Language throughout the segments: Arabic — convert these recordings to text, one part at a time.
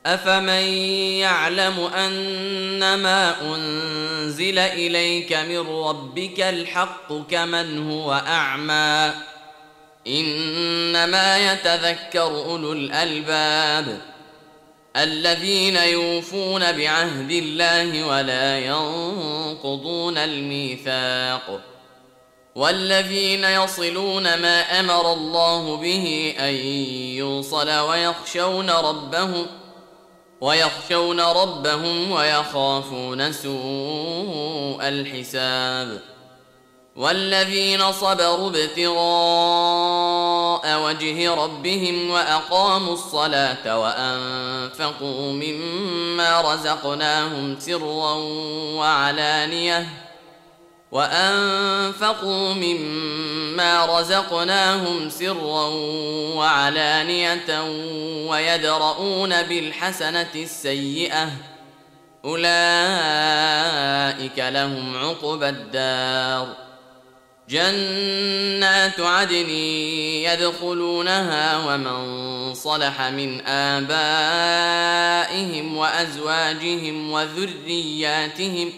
أفمن يعلم أنما أنزل إليك من ربك الحق كمن هو أعمى إنما يتذكر أولو الألباب الذين يوفون بعهد الله ولا ينقضون الميثاق والذين يصلون ما أمر الله به أن يوصل ويخشون ربهم ويخافون سوء الحساب والذين صبروا ابتغاء وجه ربهم وأقاموا الصلاة وأنفقوا مما رزقناهم سرا وعلانية ويدرؤون بالحسنة السيئة أولئك لهم عقبى الدار جنات عدن يدخلونها ومن صلح من آبائهم وأزواجهم وذرياتهم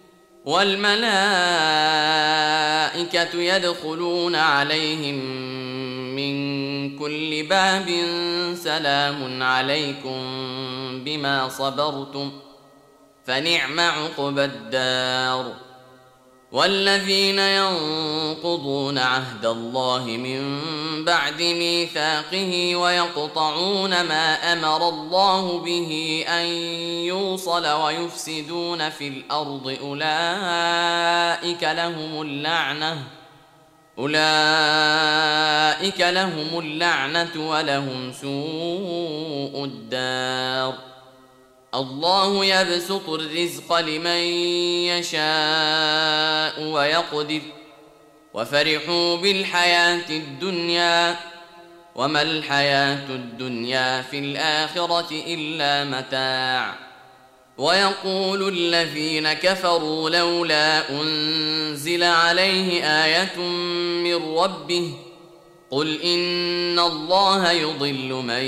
والملائكة يدخلون عليهم من كل باب سلام عليكم بما صبرتم فنعم عقبى الدار والذين ينقضون عهد الله من بعد ميثاقه ويقطعون ما أمر الله به أن يوصل ويفسدون في الأرض أولئك لهم اللعنة ولهم سوء الدار الله يبسط الرزق لمن يشاء ويقدر وفرحوا بالحياة الدنيا وما الحياة الدنيا في الآخرة إلا متاع ويقول الذين كفروا لولا أنزل عليه آية من ربه قل إن الله يضل من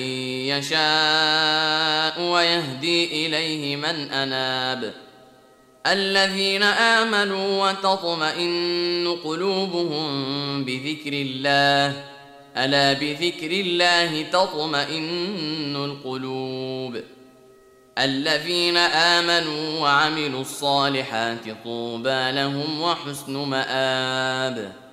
يشاء ويهدي إليه من أناب الذين آمنوا وتطمئن قلوبهم بذكر الله ألا بذكر الله تطمئن القلوب الذين آمنوا وعملوا الصالحات طوبى لهم وحسن مآب